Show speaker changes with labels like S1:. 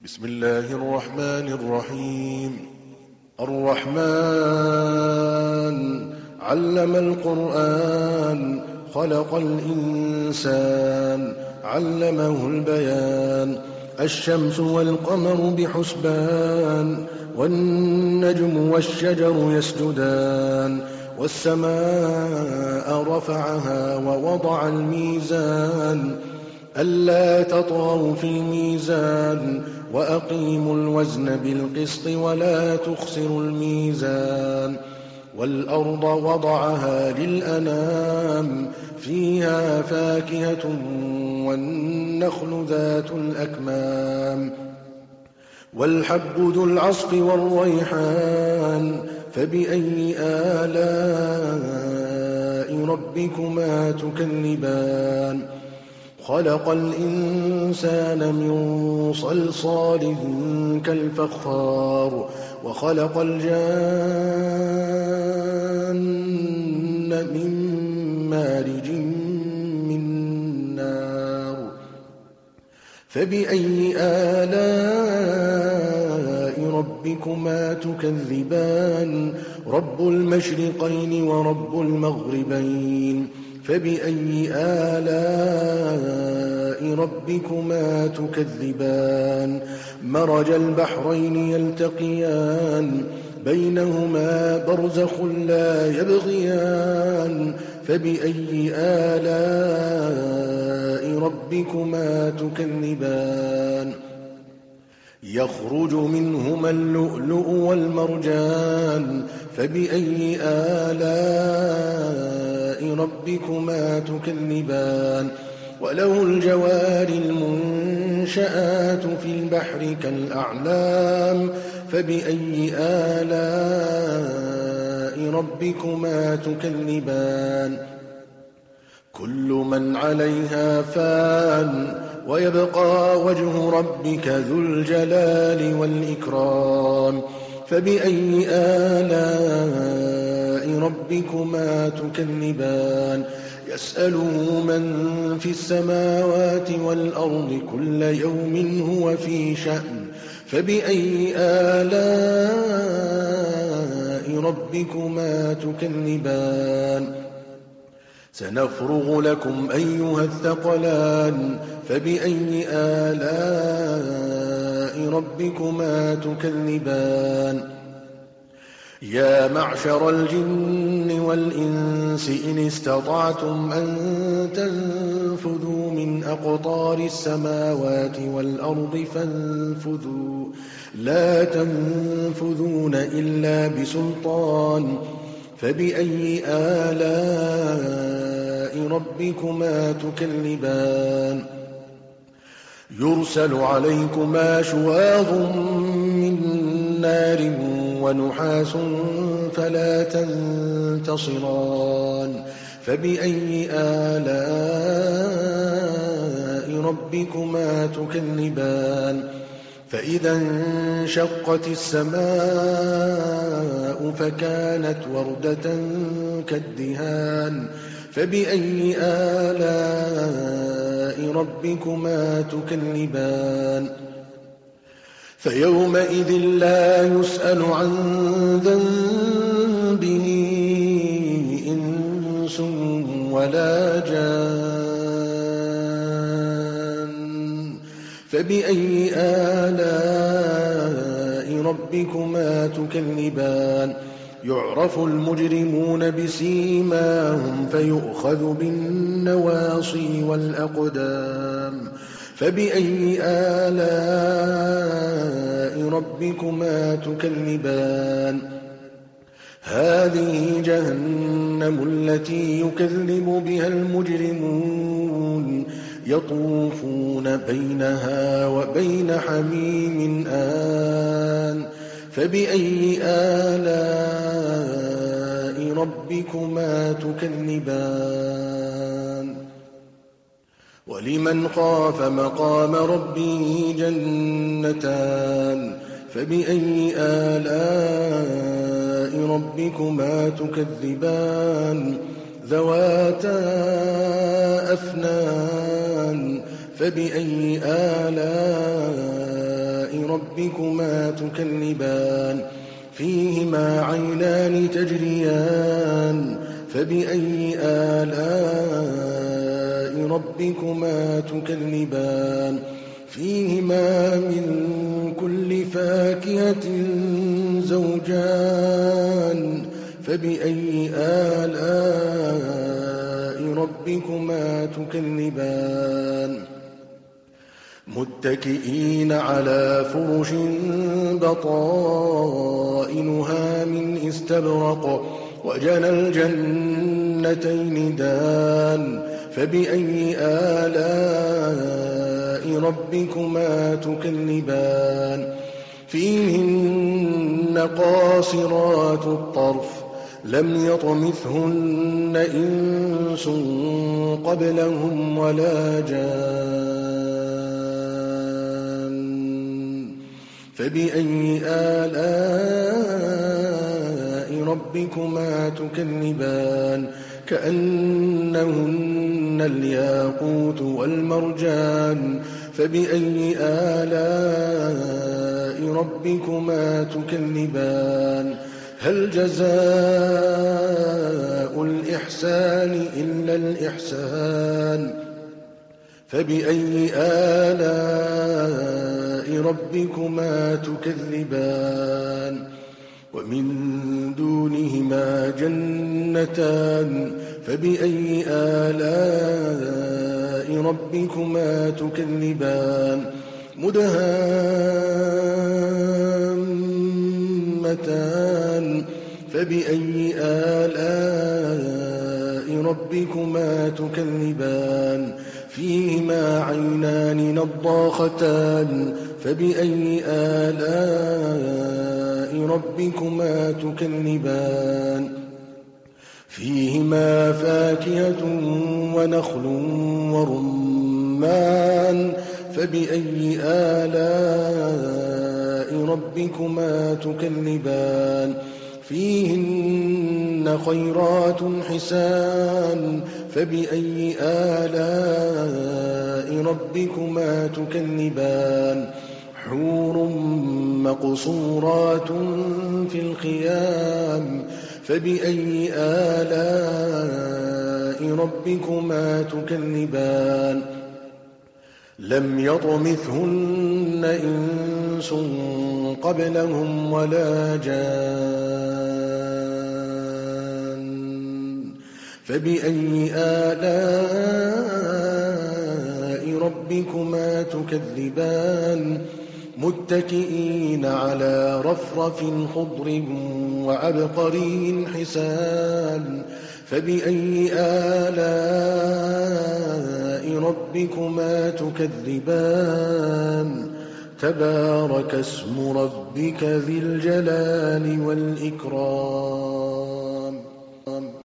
S1: بسم الله الرحمن الرحيم. الرحمن علم القرآن خلق الإنسان علمه البيان. الشمس والقمر بحسبان والنجم والشجر يسجدان والسماء رفعها ووضع الميزان ألا تطغوا في الميزان وأقيموا الوزن بالقسط ولا تخسروا الميزان. والأرض وضعها للأنام فيها فاكهة والنخل ذات الأكمام والحب ذو العصف والريحان فبأي آلاء ربكما تكذبان. خلق الإنسان من صلصال كالفخار وخلق الجان من مارج من نار فبأي آلاء ربكما تكذبان. رب المشرقين ورب المغربين فبأي آلاء ربكما تكذبان. مرج البحرين يلتقيان بينهما برزخ لا يبغيان فبأي آلاء ربكما تكذبان. يخرج منهما اللؤلؤ والمرجان فبأي آلاء ربكما تكذبان. وله الجوار المنشآت في البحر كالأعلام فبأي آلاء ربكما تكذبان. كل من عليها فان ويبقى وجه ربك ذو الجلال والإكرام فبأي آلاء ربكما تكذبان. يسأله من في السماوات والأرض كل يوم هو في شأن فبأي آلاء ربكما تكذبان. سنفرغ لكم أيها الثقلان فبأي آلاء ربكما تكذبان. يا معشر الجن والإنس إن استطعتم أن تنفذوا من أقطار السماوات والأرض فانفذوا لا تنفذون إلا بسلطان فبأي آلاء ربكما تكذبان. يرسل عليكما شواظ من نار ونحاس فلا تنتصران فبأي آلاء ربكما تكذبان. فإذا انشقت السماء فكانت وردة كالدهان فبأي آلاء ربكما تكذبان. فيومئذ لا يسأل عن ذنبه إنس ولا جان فبأي آلاء ربكما تكذبان. يعرف المجرمون بسيماهم فيؤخذ بالنواصي والأقدام فبأي آلاء ربكما تكذبان. هذه جهنم التي يكذب بها المجرمون يطوفون بينها وبين حميم آن فبأي آلاء ربكما تكذبان. ولمن خاف مقام ربه جنتان فبأي آلاء ربكما تكذبان. ذواتا أفنان فبأي آلاء ربكما تكذبان فيهما عينان تجريان فبأي آلاء ربكما تكذبان فيهما من كل فاكهة زوجان فبأي آلاء ربكما تكذبان متكئين على فرش بطائنها من استبرق وجنى الجنتين دان فبأي آلاء ربكما تكذبان فيهن قاصرات الطرف لم يطمثهن إنس قبلهم ولا جان فبأي آلاء ربكما تكذبان كأنهن الياقوت والمرجان فبأي آلاء ربكما تكذبان هل جزاء الإحسان إلا الإحسان فبأي آلاء ربكما تكذبان ومن دونهما جنتان فبأي آلاء ربكما تكذبان مدهامتان فبأي آلاء ربكما تكذبان فيهما عينان نضاختان فبأي آلاء ربكما تكذبان فيهما فاكهة ونخل ورمان فبأي آلاء ربكما تكذبان فيهن خيرات حسان فبأي آلاء ربكما تكذبان حور مقصورات في الخيام فبأي آلاء ربكما تكذبان لم يطمثهن إنس قبلهم ولا جان فبأي آلاء ربكما تكذبان متكئين على رفرف خضر وعبقري حسان فبأي آلاء ربكما تكذبان تبارك اسم ربك ذي الجلال والإكرام